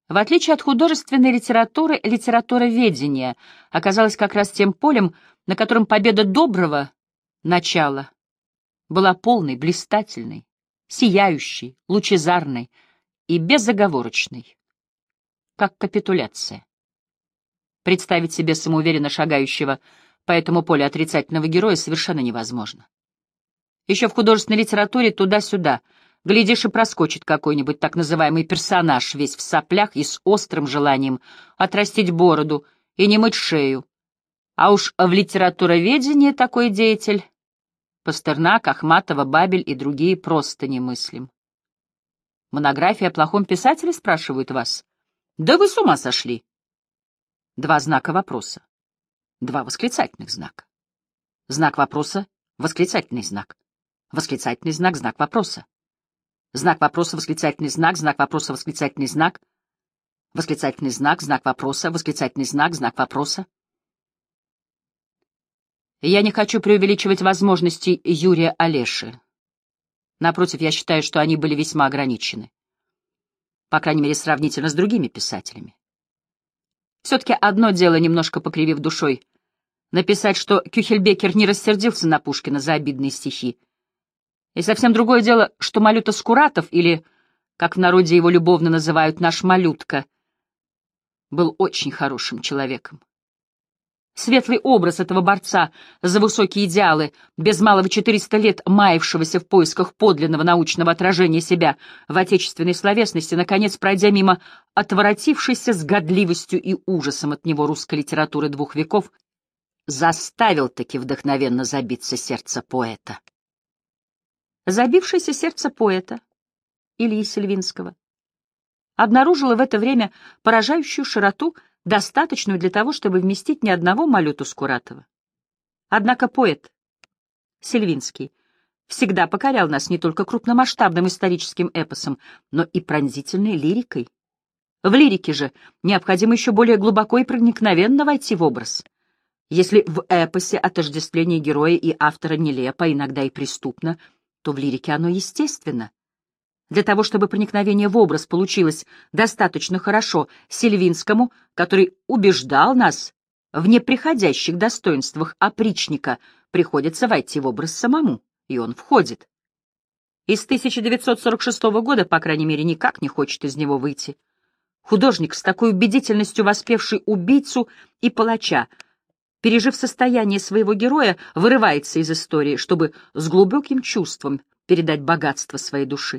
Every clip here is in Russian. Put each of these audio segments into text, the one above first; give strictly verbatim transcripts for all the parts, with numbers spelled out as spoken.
В отличие от художественной литературы, литературоведение оказалось как раз тем полем, на котором победа доброго начала была полной, блистательной, сияющей, лучезарной и безоговорочной, как капитуляция. Представить себе самоуверенно шагающего по этому полю отрицательного героя совершенно невозможно. Еще в художественной литературе туда-сюда, глядишь, и проскочит какой-нибудь так называемый персонаж, весь в соплях и с острым желанием отрастить бороду и не мыть шею. А уж в литературоведении такой деятель — Пастернак, Ахматова, Бабель и другие — просто немыслим. Монография о плохом писателе, спрашивают вас? Да вы с ума сошли! Два знака вопроса. Два восклицательных знака. Знак вопроса — восклицательный знак. Восклицательный знак — знак вопроса. Знак вопроса — восклицательный знак, знак вопроса — восклицательный знак. Восклицательный знак — знак вопроса, восклицательный знак — знак вопроса. Я не хочу преувеличивать возможности Юрия Олеши. Напротив, я считаю, что они были весьма ограничены. По крайней мере, сравнительно с другими писателями. Все-таки одно дело, немножко покривив душой, написать, что Кюхельбекер не рассердился на Пушкина за обидные стихи. И совсем другое дело, что Малюта Скуратов, или, как в народе его любовно называют, наш Малютка, был очень хорошим человеком. Светлый образ этого борца за высокие идеалы, без малого четыреста лет маявшегося в поисках подлинного научного отражения себя в отечественной словесности, наконец, пройдя мимо отворотившейся с годливостью и ужасом от него русской литературы двух веков, заставил таки вдохновенно забиться сердце поэта. Забившееся сердце поэта Ильи Сельвинского обнаружило в это время поражающую широту, достаточную для того, чтобы вместить ни одного Малюту Скуратова. Однако поэт Сельвинский всегда покорял нас не только крупномасштабным историческим эпосом, но и пронзительной лирикой. В лирике же необходимо еще более глубоко и проникновенно войти в образ. Если в эпосе отождествление героя и автора нелепо, иногда и преступно, то в лирике оно естественно. Для того, чтобы проникновение в образ получилось достаточно хорошо, Сельвинскому, который убеждал нас в неприходящих достоинствах опричника, приходится войти в образ самому, и он входит. И с тысяча девятьсот сорок шестого года, по крайней мере, никак не хочет из него выйти. Художник, с такой убедительностью воспевший убийцу и палача, пережив состояние своего героя, вырывается из истории, чтобы с глубоким чувством передать богатство своей души.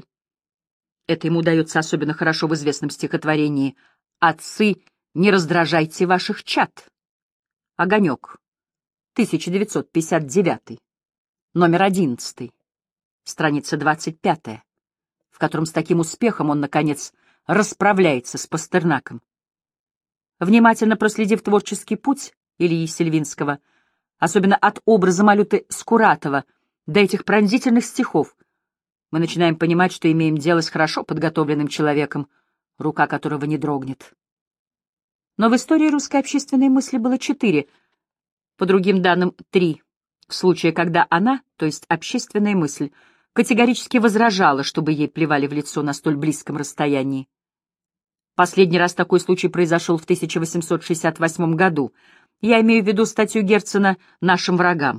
Это ему удается особенно хорошо в известном стихотворении «Отцы, не раздражайте ваших чад». Огонек, тысяча девятьсот пятьдесят девятый, номер одиннадцатый, страница двадцать пятая, в котором с таким успехом он, наконец, расправляется с Пастернаком. Внимательно проследив творческий путь Ильи Сельвинского, особенно от образа Малюты Скуратова до этих пронзительных стихов, мы начинаем понимать, что имеем дело с хорошо подготовленным человеком, рука которого не дрогнет. Но в истории русской общественной мысли было четыре, по другим данным три, в случае, когда она, то есть общественная мысль, категорически возражала, чтобы ей плевали в лицо на столь близком расстоянии. Последний раз такой случай произошел в тысяча восемьсот шестьдесят восьмом году. Я имею в виду статью Герцена «Нашим врагам».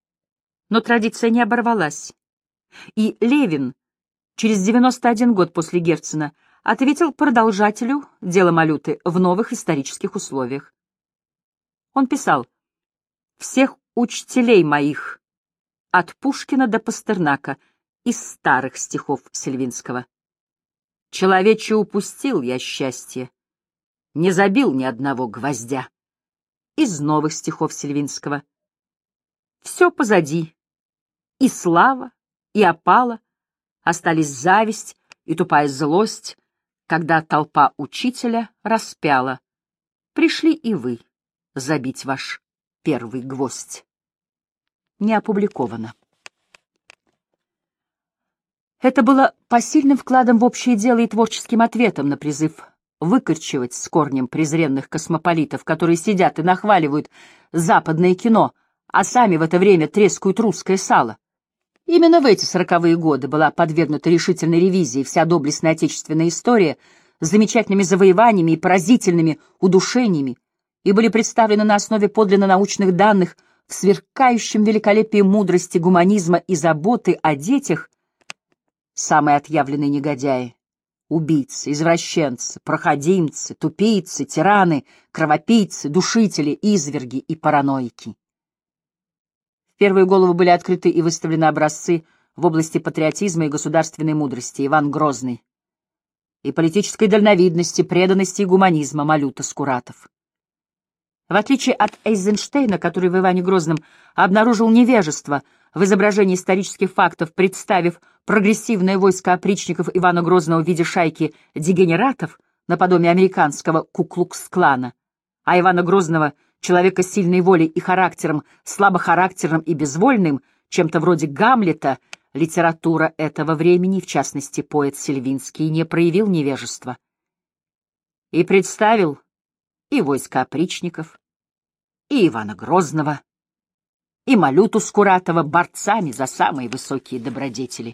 Но традиция не оборвалась. И Левин, через девяносто один год после Герцена, ответил продолжателю дела Малюты в новых исторических условиях. Он писал: «Всех учителей моих, от Пушкина до Пастернака, из старых стихов Сельвинского. Человече упустил я счастье, не забил ни одного гвоздя». Из новых стихов Сельвинского. Все позади, и слава, и опала, остались зависть и тупая злость, когда толпа учителя распяла. Пришли и вы забить ваш первый гвоздь. Не опубликовано. Это было посильным вкладом в общее дело и творческим ответом на призыв выкорчевать с корнем презренных космополитов, которые сидят и нахваливают западное кино, а сами в это время трескают русское сало. Именно в эти сороковые годы была подвергнута решительной ревизии вся доблестная отечественная история, с замечательными завоеваниями и поразительными удушениями, и были представлены на основе подлинно научных данных в сверкающем великолепии мудрости, гуманизма и заботы о детях, самые отъявленные негодяи, убийцы, извращенцы, проходимцы, тупицы, тираны, кровопийцы, душители, изверги и параноики. В первые головы были открыты и выставлены образцы в области патриотизма и государственной мудрости Иван Грозный, и политической дальновидности, преданности и гуманизма Малюта Скуратов. В отличие от Эйзенштейна, который в Иване Грозном обнаружил невежество в изображении исторических фактов, представив прогрессивное войско опричников Ивана Грозного в виде шайки дегенератов, наподобие американского Ку-Клукс-клана, а Ивана Грозного, человека с сильной волей и характером, слабохарактерным и безвольным, чем-то вроде Гамлета, литература этого времени, в частности поэт Сильвинский, не проявил невежества и представил и войско опричников, и Ивана Грозного, и Малюту Скуратова борцами за самые высокие добродетели.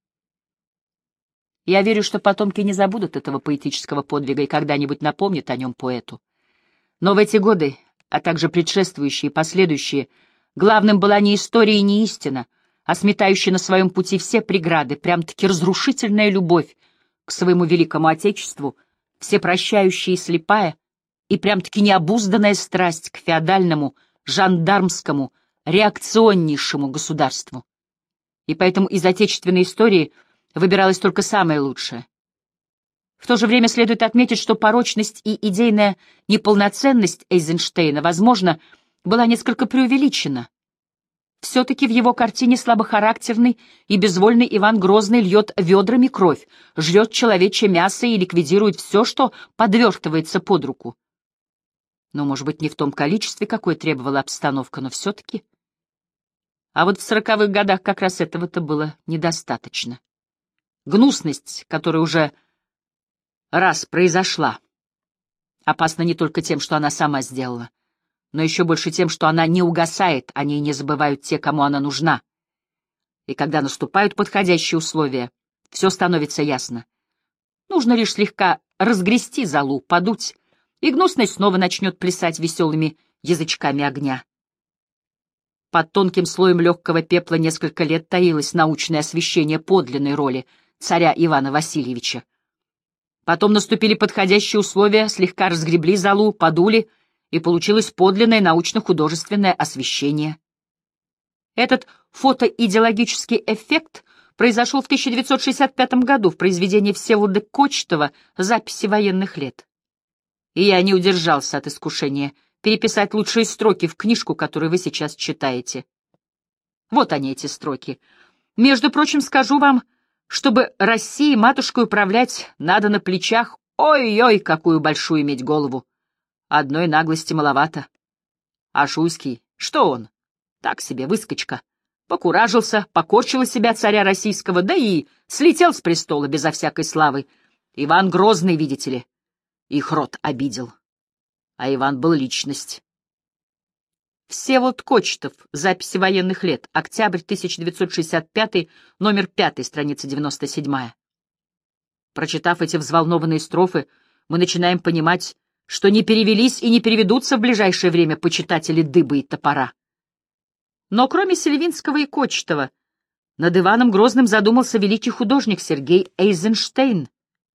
Я верю, что потомки не забудут этого поэтического подвига и когда-нибудь напомнят о нем поэту. Но в эти годы, а также предшествующие и последующие, главным была не история и не истина, а сметающая на своем пути все преграды, прям-таки разрушительная любовь к своему великому Отечеству, всепрощающая и слепая, и прям-таки необузданная страсть к феодальному, жандармскому, реакционнейшему государству. И поэтому из отечественной истории выбиралось только самое лучшее. В то же время следует отметить, что порочность и идейная неполноценность Эйзенштейна, возможно, была несколько преувеличена. Все-таки в его картине слабохарактерный и безвольный Иван Грозный льет ведрами кровь, жрет человечье мясо и ликвидирует все, что подвертывается под руку. Ну, может быть, не в том количестве, какое требовала обстановка, но все-таки. А вот в сороковых годах как раз этого-то было недостаточно. Гнусность, которая уже раз произошла, опасна не только тем, что она сама сделала, но еще больше тем, что она не угасает, о ней не забывают те, кому она нужна. И когда наступают подходящие условия, все становится ясно. Нужно лишь слегка разгрести золу, подуть, и гнусность снова начнет плясать веселыми язычками огня. Под тонким слоем легкого пепла несколько лет таилось научное освещение подлинной роли царя Ивана Васильевича. Потом наступили подходящие условия, слегка разгребли золу, подули, и получилось подлинное научно-художественное освещение. Этот фотоидеологический эффект произошел в тысяча девятьсот шестьдесят пятом году в произведении Всеволода Кочетова «Записи военных лет». И я не удержался от искушения переписать лучшие строки в книжку, которую вы сейчас читаете. Вот они, эти строки. Между прочим, скажу вам, чтобы Россией матушкой управлять, надо на плечах, ой-ой, какую большую иметь голову. Одной наглости маловато. А Шуйский, что он? Так себе выскочка. Покуражился, покорчил из себя царя российского, да и слетел с престола безо всякой славы. Иван Грозный, видите ли. Их род обидел. А Иван был личность. Всеволод Кочетов. Записи военных лет. Октябрь тысяча девятьсот шестьдесят пятый, номер пятый, страница девяносто седьмая. Прочитав эти взволнованные строфы, мы начинаем понимать, что не перевелись и не переведутся в ближайшее время почитатели дыбы и топора. Но кроме Сильвинского и Кочетова, над Иваном Грозным задумался великий художник Сергей Эйзенштейн.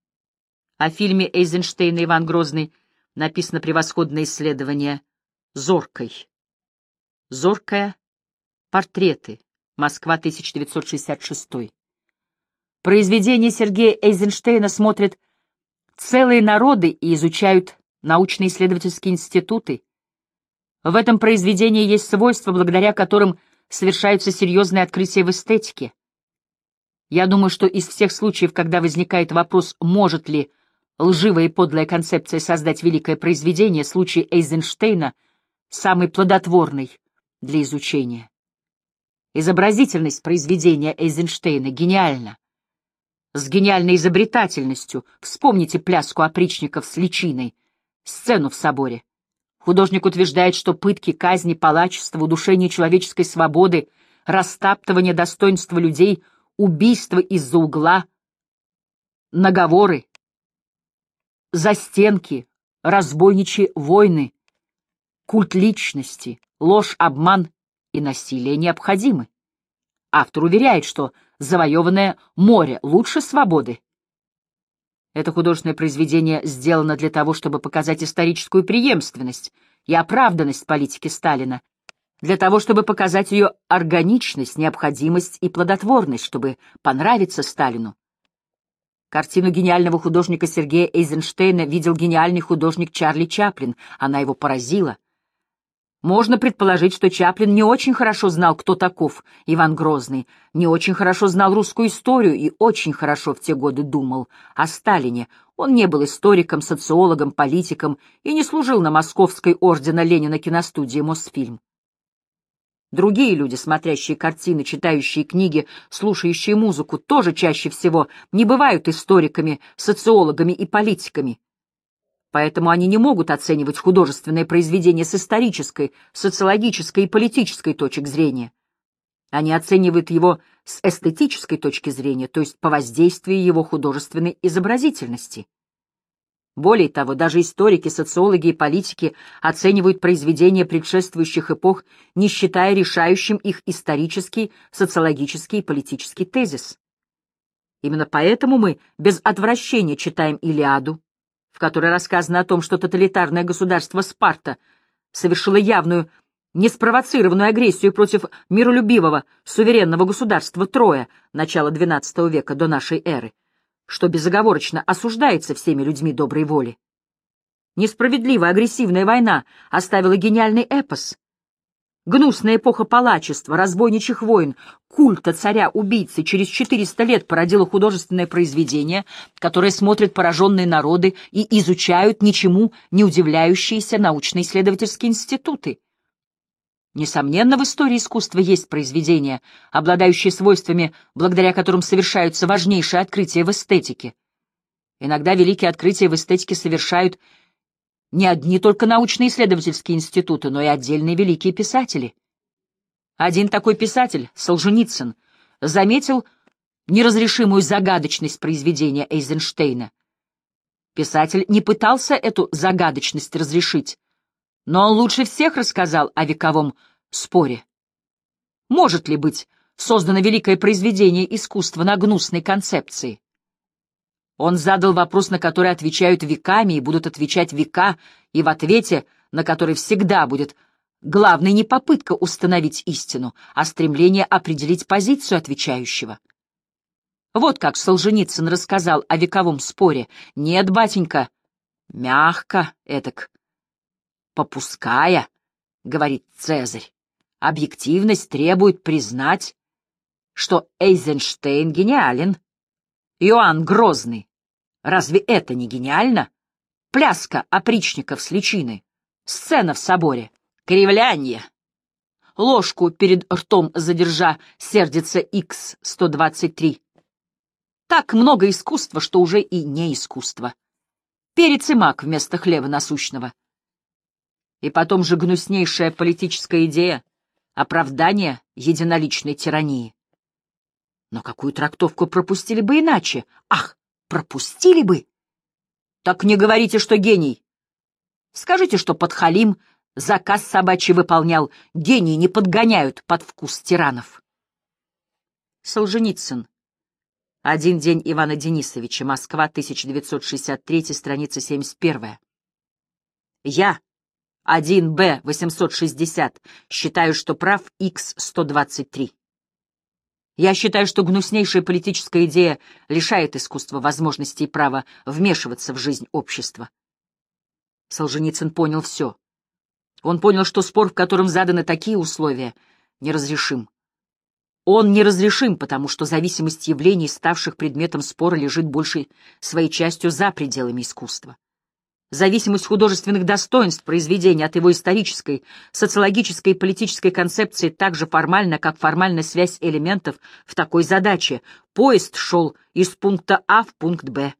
О фильме Эйзенштейна «Иван Грозный» написано превосходное исследование «Зоркой». «Зоркая. Портреты. Москва, тысяча девятьсот шестьдесят шестой». Произведения Сергея Эйзенштейна смотрят целые народы и изучают научно-исследовательские институты. В этом произведении есть свойства, благодаря которым совершаются серьезные открытия в эстетике. Я думаю, что из всех случаев, когда возникает вопрос, может ли лживая и подлая концепция создать великое произведение, случай Эйзенштейна самый плодотворный для изучения. Изобразительность произведения Эйзенштейна гениальна. С гениальной изобретательностью вспомните пляску опричников с личиной, сцену в соборе. Художник утверждает, что пытки, казни, палачество, удушение человеческой свободы, растаптывание достоинства людей, убийство из-за угла, наговоры застенки, разбойничьи войны, культ личности, ложь, обман и насилие необходимы. Автор уверяет, что завоеванное море лучше свободы. Это художественное произведение сделано для того, чтобы показать историческую преемственность и оправданность политики Сталина, для того, чтобы показать ее органичность, необходимость и плодотворность, чтобы понравиться Сталину. Картину гениального художника Сергея Эйзенштейна видел гениальный художник Чарли Чаплин, она его поразила. Можно предположить, что Чаплин не очень хорошо знал, кто таков Иван Грозный, не очень хорошо знал русскую историю и очень хорошо в те годы думал о Сталине. Он не был историком, социологом, политиком и не служил на Московской ордена Ленина киностудии «Мосфильм». Другие люди, смотрящие картины, читающие книги, слушающие музыку, тоже чаще всего не бывают историками, социологами и политиками. Поэтому они не могут оценивать художественное произведение с исторической, социологической и политической точек зрения. Они оценивают его с эстетической точки зрения, то есть по воздействию его художественной изобразительности. Более того, даже историки, социологи и политики оценивают произведения предшествующих эпох, не считая решающим их исторический, социологический и политический тезис. Именно поэтому мы без отвращения читаем «Илиаду», в которой рассказано о том, что тоталитарное государство Спарта совершило явную, неспровоцированную агрессию против миролюбивого, суверенного государства Троя начала двенадцатого века до нашей эры, что безоговорочно осуждается всеми людьми доброй воли. Несправедливая агрессивная война оставила гениальный эпос. Гнусная эпоха палачества, разбойничьих войн, культа царя-убийцы через четыреста лет породила художественное произведение, которое смотрят пораженные народы и изучают ничему не удивляющиеся научно-исследовательские институты. Несомненно, в истории искусства есть произведения, обладающие свойствами, благодаря которым совершаются важнейшие открытия в эстетике. Иногда великие открытия в эстетике совершают не одни только научно-исследовательские институты, но и отдельные великие писатели. Один такой писатель, Солженицын, заметил неразрешимую загадочность произведения Эйзенштейна. Писатель не пытался эту загадочность разрешить, но он лучше всех рассказал о вековом споре. Может ли быть создано великое произведение искусства на гнусной концепции? Он задал вопрос, на который отвечают веками и будут отвечать века, и в ответе, на который всегда будет главной не попытка установить истину, а стремление определить позицию отвечающего. Вот как Солженицын рассказал о вековом споре. «Нет, батенька, мягко этак, попуская, — говорит Цезарь, — объективность требует признать, что Эйзенштейн гениален. Иоанн Грозный. Разве это не гениально? Пляска опричников с личиной, сцена в соборе, кривлянье. Ложку перед ртом задержа, сердится икс сто двадцать три. Так много искусства, что уже и не искусство. Перец и мак вместо хлеба насущного. И потом же гнуснейшая политическая идея — оправдание единоличной тирании. Но какую трактовку пропустили бы иначе? Ах, пропустили бы! Так не говорите, что гений. Скажите, что подхалим заказ собачий выполнял. Гении не подгоняют под вкус тиранов. Солженицын. Один день Ивана Денисовича. Москва, тысяча девятьсот шестьдесят третий, страница семьдесят первая. Я, один бэ восемьсот шестьдесят, считаю, что прав икс сто двадцать три. Я считаю, что гнуснейшая политическая идея лишает искусства возможности и права вмешиваться в жизнь общества. Солженицын понял все. Он понял, что спор, в котором заданы такие условия, неразрешим. Он неразрешим, потому что зависимость явлений, ставших предметом спора, лежит большей своей частью за пределами искусства. Зависимость художественных достоинств произведения от его исторической, социологической и политической концепции так же формальна, как формальная связь элементов в такой задаче. Поезд шел из пункта А в пункт Б.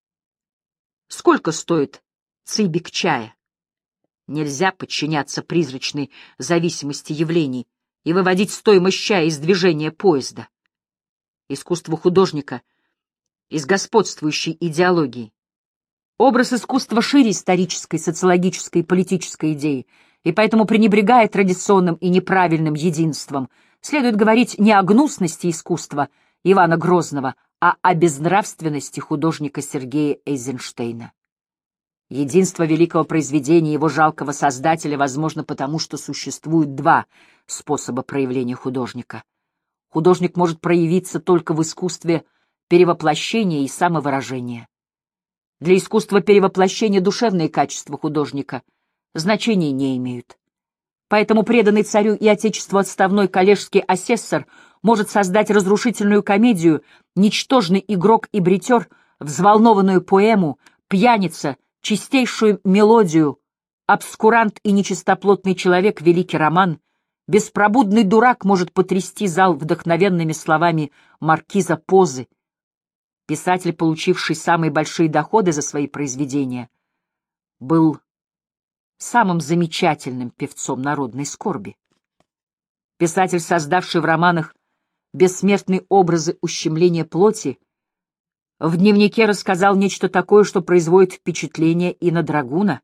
Сколько стоит цибик чая? Нельзя подчиняться призрачной зависимости явлений и выводить стоимость чая из движения поезда. Искусство художника из господствующей идеологии. Образ искусства шире исторической, социологической и политической идеи, и поэтому, пренебрегая традиционным и неправильным единством, следует говорить не о гнусности искусства Ивана Грозного, а о безнравственности художника Сергея Эйзенштейна. Единство великого произведения его жалкого создателя возможно потому, что существует два способа проявления художника. Художник может проявиться только в искусстве перевоплощения и самовыражения. Для искусства перевоплощения душевные качества художника значения не имеют. Поэтому преданный царю и отечеству отставной коллежский асессор может создать разрушительную комедию, ничтожный игрок и бретер, взволнованную поэму, пьяница, чистейшую мелодию, обскурант и нечистоплотный человек — великий роман, беспробудный дурак может потрясти зал вдохновенными словами маркиза Позы. Писатель, получивший самые большие доходы за свои произведения, был самым замечательным певцом народной скорби. Писатель, создавший в романах бессмертные образы ущемления плоти, в дневнике рассказал нечто такое, что производит впечатление и на драгуна.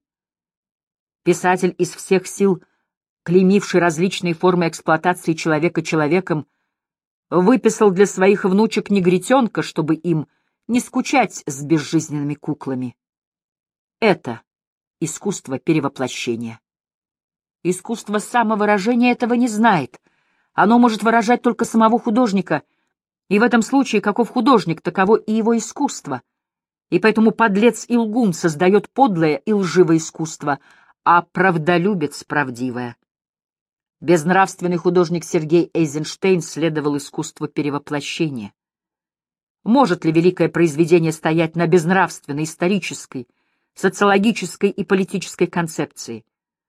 Писатель, из всех сил клеймивший различные формы эксплуатации человека человеком, выписал для своих внучек негритенка, чтобы им не скучать с безжизненными куклами. Это искусство перевоплощения. Искусство самовыражения этого не знает. Оно может выражать только самого художника, и в этом случае каков художник, таково и его искусство. И поэтому подлец и лгун создает подлое и лживое искусство, а правдолюбец — правдивое. Безнравственный художник Сергей Эйзенштейн следовал искусству перевоплощения. Может ли великое произведение стоять на безнравственной, исторической, социологической и политической концепции?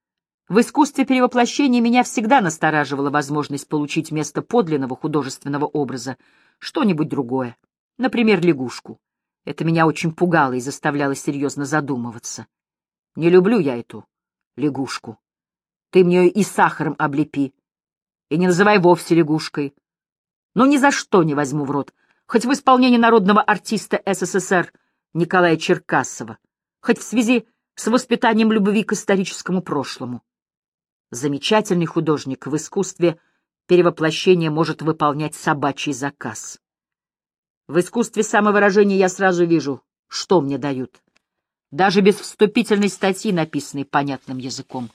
В искусстве перевоплощения меня всегда настораживала возможность получить вместо подлинного художественного образа что-нибудь другое, например, лягушку. Это меня очень пугало и заставляло серьезно задумываться. Не люблю я эту лягушку. Ты мне ее и сахаром облепи, и не называй вовсе лягушкой. Но ни за что не возьму в рот, хоть в исполнении народного артиста СССР Николая Черкасова, хоть в связи с воспитанием любви к историческому прошлому. Замечательный художник в искусстве перевоплощения может выполнять собачий заказ. В искусстве самовыражения я сразу вижу, что мне дают, даже без вступительной статьи, написанной понятным языком.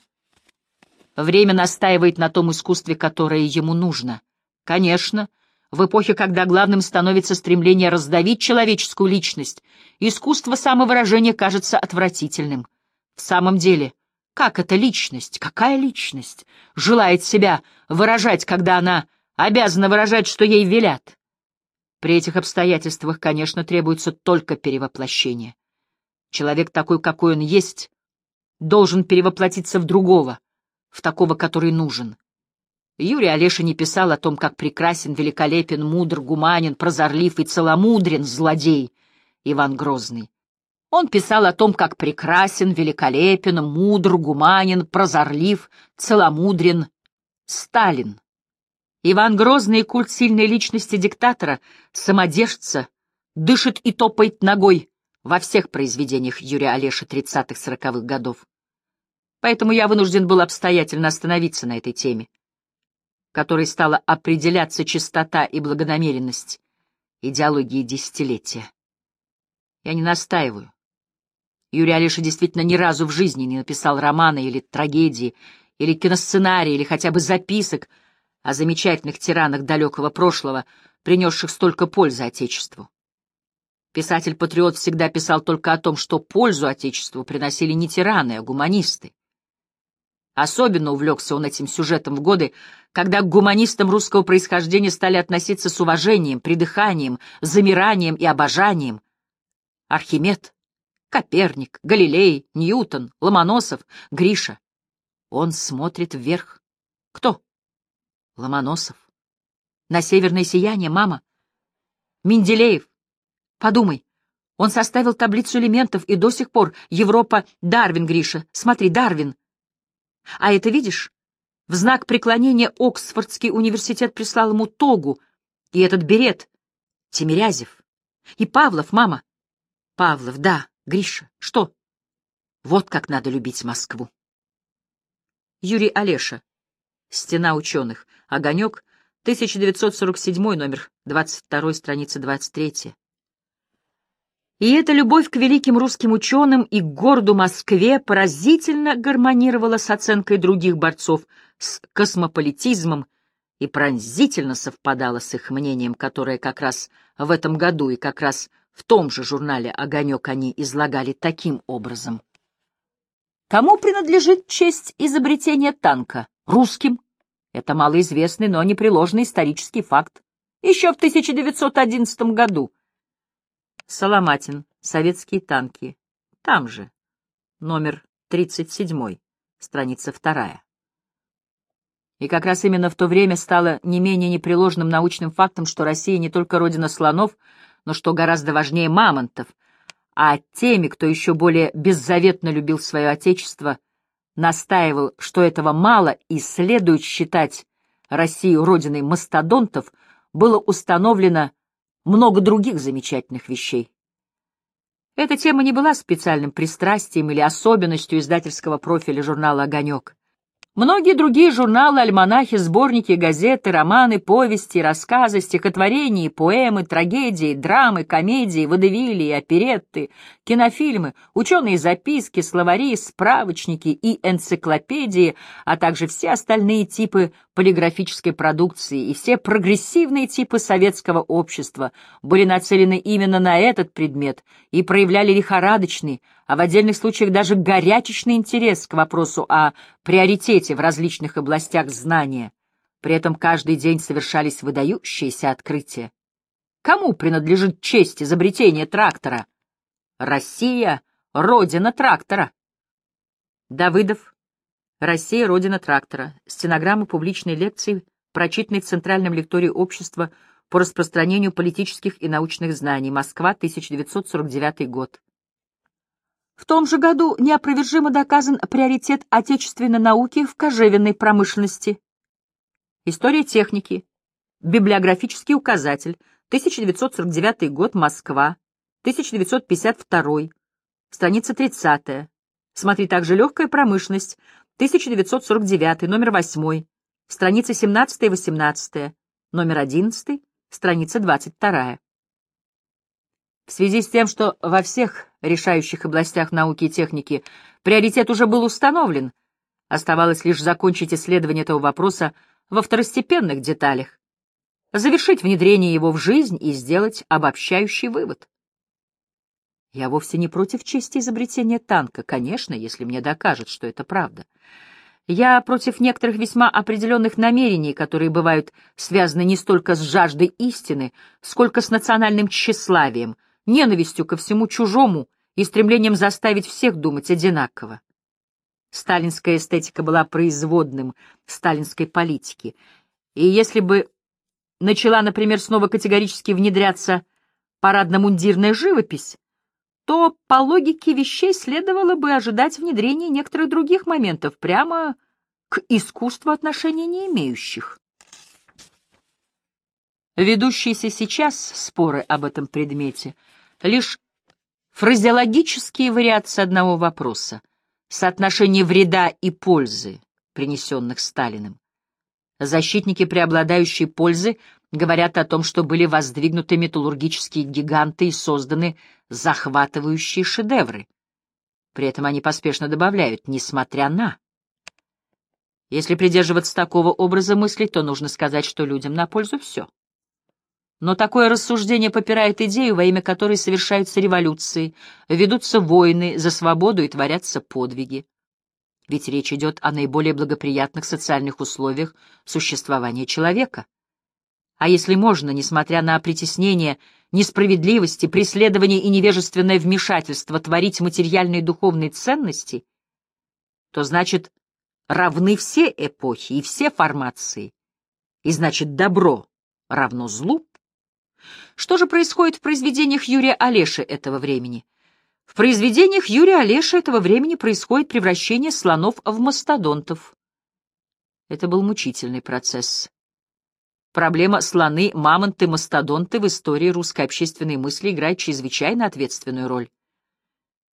Время настаивает на том искусстве, которое ему нужно. Конечно, в эпохе, когда главным становится стремление раздавить человеческую личность, искусство самовыражения кажется отвратительным. В самом деле, как эта личность, какая личность, желает себя выражать, когда она обязана выражать, что ей велят? При этих обстоятельствах, конечно, требуется только перевоплощение. Человек такой, какой он есть, должен перевоплотиться в другого, в такого, который нужен. Юрий Олеша не писал о том, как прекрасен, великолепен, мудр, гуманен, прозорлив и целомудрен злодей Иван Грозный. Он писал о том, как прекрасен, великолепен, мудр, гуманен, прозорлив, целомудрен Сталин. Иван Грозный — культ сильной личности диктатора, самодержца, дышит и топает ногой во всех произведениях Юрия Олеши тридцатых-сороковых годов. Поэтому я вынужден был обстоятельно остановиться на этой теме, которой стала определяться чистота и благонамеренность идеологии десятилетия. Я не настаиваю. Юрий Олеша действительно ни разу в жизни не написал романа или трагедии, или киносценария, или хотя бы записок о замечательных тиранах далекого прошлого, принесших столько пользы Отечеству. Писатель-патриот всегда писал только о том, что пользу Отечеству приносили не тираны, а гуманисты. Особенно увлекся он этим сюжетом в годы, когда к гуманистам русского происхождения стали относиться с уважением, придыханием, замиранием и обожанием. Архимед, Коперник, Галилей, Ньютон, Ломоносов, Гриша. Он смотрит вверх. Кто? Ломоносов. На северное сияние, мама. Менделеев. Подумай, он составил таблицу элементов, и до сих пор Европа... Дарвин, Гриша, смотри, Дарвин. А это видишь? В знак преклонения Оксфордский университет прислал ему тогу, и этот берет — Тимирязев. И Павлов, мама. Павлов, да, Гриша, что? Вот как надо любить Москву. Юрий Олеша. Стена ученых. Огонек. тысяча девятьсот сорок седьмой, номер двадцать второй, страница двадцать третья. И эта любовь к великим русским ученым и к городу Москве поразительно гармонировала с оценкой других борцов с космополитизмом и пронзительно совпадала с их мнением, которое как раз в этом году и как раз в том же журнале «Огонек» они излагали таким образом. Кому принадлежит честь изобретения танка? Русским. Это малоизвестный, но непреложный исторический факт. Еще в тысяча девятьсот одиннадцатом году. Соломатин. Советские танки. Там же. Номер тридцать седьмой. Страница вторая. И как раз именно в то время стало не менее непреложным научным фактом, что Россия не только родина слонов, но, что гораздо важнее, мамонтов, а теми, кто еще более беззаветно любил свое отечество, настаивал, что этого мало и следует считать Россию родиной мастодонтов, было установлено много других замечательных вещей. Эта тема не была специальным пристрастием или особенностью издательского профиля журнала «Огонек». Многие другие журналы, альманахи, сборники, газеты, романы, повести, рассказы, стихотворения, поэмы, трагедии, драмы, комедии, водевили, оперетты, кинофильмы, ученые записки, словари, справочники и энциклопедии, а также все остальные типы полиграфической продукции и все прогрессивные типы советского общества были нацелены именно на этот предмет и проявляли лихорадочный, а в отдельных случаях даже горячечный интерес к вопросу о приоритете в различных областях знания. При этом каждый день совершались выдающиеся открытия. Кому принадлежит честь изобретения трактора? Россия — родина трактора. Давыдов. Россия — родина трактора. Стенограмма публичной лекции, прочитанной в Центральном лектории общества по распространению политических и научных знаний. Москва, тысяча девятьсот сорок девятый год. В том же году неопровержимо доказан приоритет отечественной науки в кожевенной промышленности. История техники. Библиографический указатель. тысяча девятьсот сорок девятый год. Москва. тысяча девятьсот пятьдесят второй. Страница тридцатая. Смотри также легкая промышленность. тысяча девятьсот сорок девятый. Номер восьмой. Страница семнадцатая и восемнадцатая. Номер одиннадцатый. Страница двадцать вторая. В связи с тем, что во всех решающих областях науки и техники приоритет уже был установлен, оставалось лишь закончить исследование этого вопроса во второстепенных деталях, завершить внедрение его в жизнь и сделать обобщающий вывод. Я вовсе не против чести изобретения танка, конечно, если мне докажут, что это правда. Я против некоторых весьма определенных намерений, которые бывают связаны не столько с жаждой истины, сколько с национальным тщеславием, ненавистью ко всему чужому и стремлением заставить всех думать одинаково. Сталинская эстетика была производным сталинской политики, и если бы начала, например, снова категорически внедряться парадно-мундирная живопись, то по логике вещей следовало бы ожидать внедрения некоторых других моментов, прямо к искусству отношения не имеющих. Ведущиеся сейчас споры об этом предмете — лишь фразеологические вариации одного вопроса — соотношение вреда и пользы, принесенных Сталиным. Защитники преобладающей пользы говорят о том, что были воздвигнуты металлургические гиганты и созданы захватывающие шедевры. При этом они поспешно добавляют «несмотря на». Если придерживаться такого образа мыслей, то нужно сказать, что людям на пользу все. Но такое рассуждение попирает идею, во имя которой совершаются революции, ведутся войны за свободу и творятся подвиги. Ведь речь идет о наиболее благоприятных социальных условиях существования человека. А если можно, несмотря на притеснение, несправедливости, преследование и невежественное вмешательство, творить материальные и духовные ценности, то значит равны все эпохи и все формации, и значит добро равно злу. Что же происходит в произведениях Юрия Олеши этого времени? В произведениях Юрия Олеши этого времени происходит превращение слонов в мастодонтов. Это был мучительный процесс. Проблема слоны, мамонты, мастодонты в истории русской общественной мысли играет чрезвычайно ответственную роль.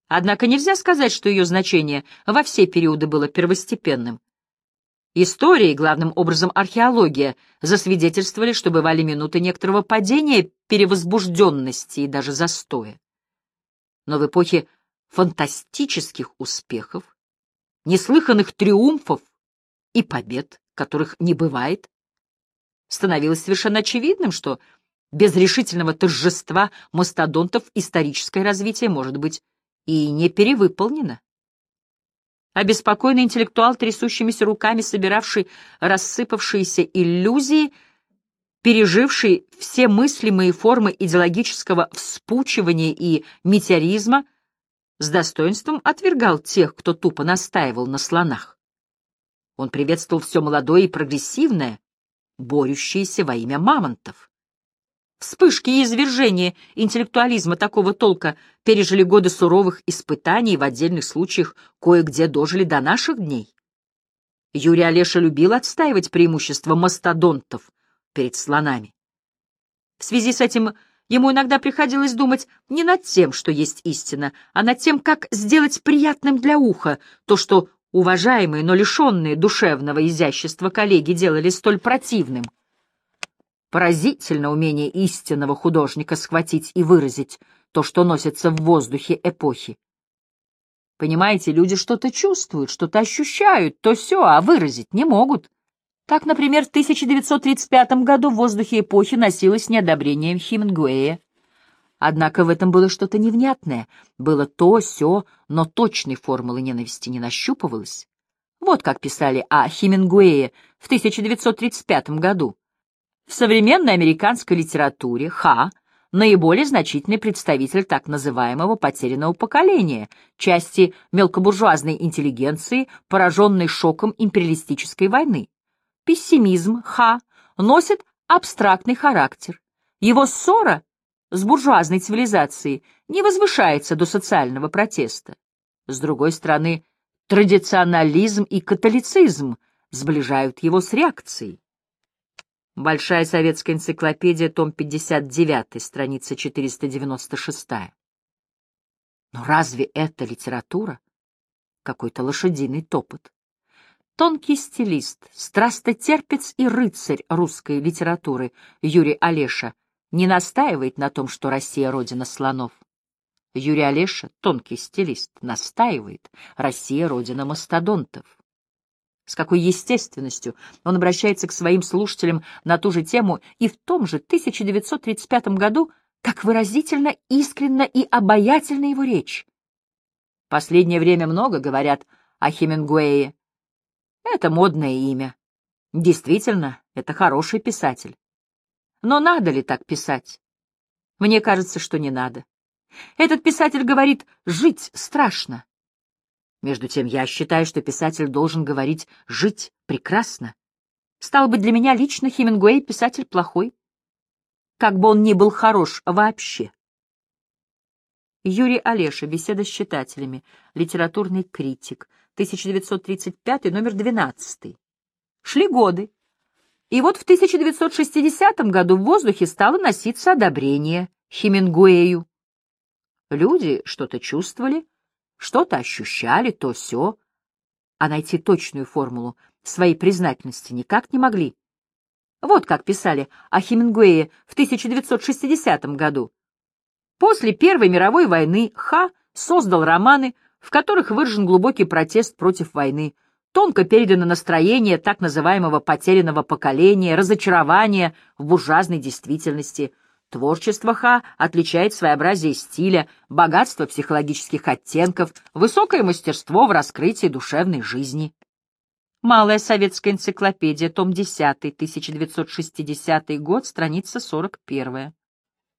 Однако нельзя сказать, что ее значение во все периоды было первостепенным. История и, главным образом, археология засвидетельствовали, что бывали минуты некоторого падения, перевозбужденности и даже застоя. Но в эпохе фантастических успехов, неслыханных триумфов и побед, которых не бывает, становилось совершенно очевидным, что без решительного торжества мастодонтов историческое развитие может быть и не перевыполнено. Обеспокоенный интеллектуал, трясущимися руками собиравший рассыпавшиеся иллюзии, переживший все мыслимые формы идеологического вспучивания и метеоризма, с достоинством отвергал тех, кто тупо настаивал на слонах. Он приветствовал все молодое и прогрессивное, борющееся во имя мамонтов. Вспышки и извержения интеллектуализма такого толка пережили годы суровых испытаний и в отдельных случаях кое-где дожили до наших дней. Юрий Олеша любил отстаивать преимущество мастодонтов перед слонами. В связи с этим ему иногда приходилось думать не над тем, что есть истина, а над тем, как сделать приятным для уха то, что уважаемые, но лишенные душевного изящества коллеги делали столь противным. Поразительно умение истинного художника схватить и выразить то, что носится в воздухе эпохи. Понимаете, люди что-то чувствуют, что-то ощущают, то сё, а выразить не могут. Так, например, в тысяча девятьсот тридцать пятом году в воздухе эпохи носилось неодобрение Хемингуэя. Однако в этом было что-то невнятное, было то, сё, но точной формулы ненависти не нащупывалось. Вот как писали о Хемингуэе в тысяча девятьсот тридцать пятом году. В современной американской литературе Ха — наиболее значительный представитель так называемого потерянного поколения, части мелкобуржуазной интеллигенции, пораженной шоком империалистической войны. Пессимизм Ха носит абстрактный характер. Его ссора с буржуазной цивилизацией не возвышается до социального протеста. С другой стороны, традиционализм и католицизм сближают его с реакцией. Большая советская энциклопедия, том пятьдесят девять, страница четыреста девяносто шесть. Но разве это литература? Какой-то лошадиный топот. Тонкий стилист, страстотерпец и рыцарь русской литературы Юрий Олеша не настаивает на том, что Россия — родина слонов. Юрий Олеша, тонкий стилист, настаивает: Россия — родина мастодонтов. С какой естественностью он обращается к своим слушателям на ту же тему и в том же тысяча девятьсот тридцать пятом году, как выразительно, искренна и обаятельна его речь. Последнее время много говорят о Хемингуэе. Это модное имя. Действительно, это хороший писатель. Но надо ли так писать? Мне кажется, что не надо. Этот писатель говорит: жить страшно. Между тем, я считаю, что писатель должен говорить «жить прекрасно». Стало быть, для меня лично Хемингуэй писатель плохой, как бы он ни был хорош вообще. Юрий Олеша. Беседа с читателями. Литературный критик. тысяча девятьсот тридцать пятый, номер двенадцатый. Шли годы. И вот в тысяча девятьсот шестидесятом году в воздухе стало носиться одобрение Хемингуэю. Люди что-то чувствовали, что-то ощущали, то сё, а найти точную формулу своей признательности никак не могли. Вот как писали о Хемингуэе в тысяча девятьсот шестидесятом году. После Первой мировой войны Ха создал романы, в которых выражен глубокий протест против войны, тонко передано настроение так называемого потерянного поколения, разочарование в буржуазной действительности. Творчество Ха отличает своеобразие стиля, богатство психологических оттенков, высокое мастерство в раскрытии душевной жизни. Малая советская энциклопедия, том десятый, тысяча девятьсот шестидесятый год, страница сорок первая.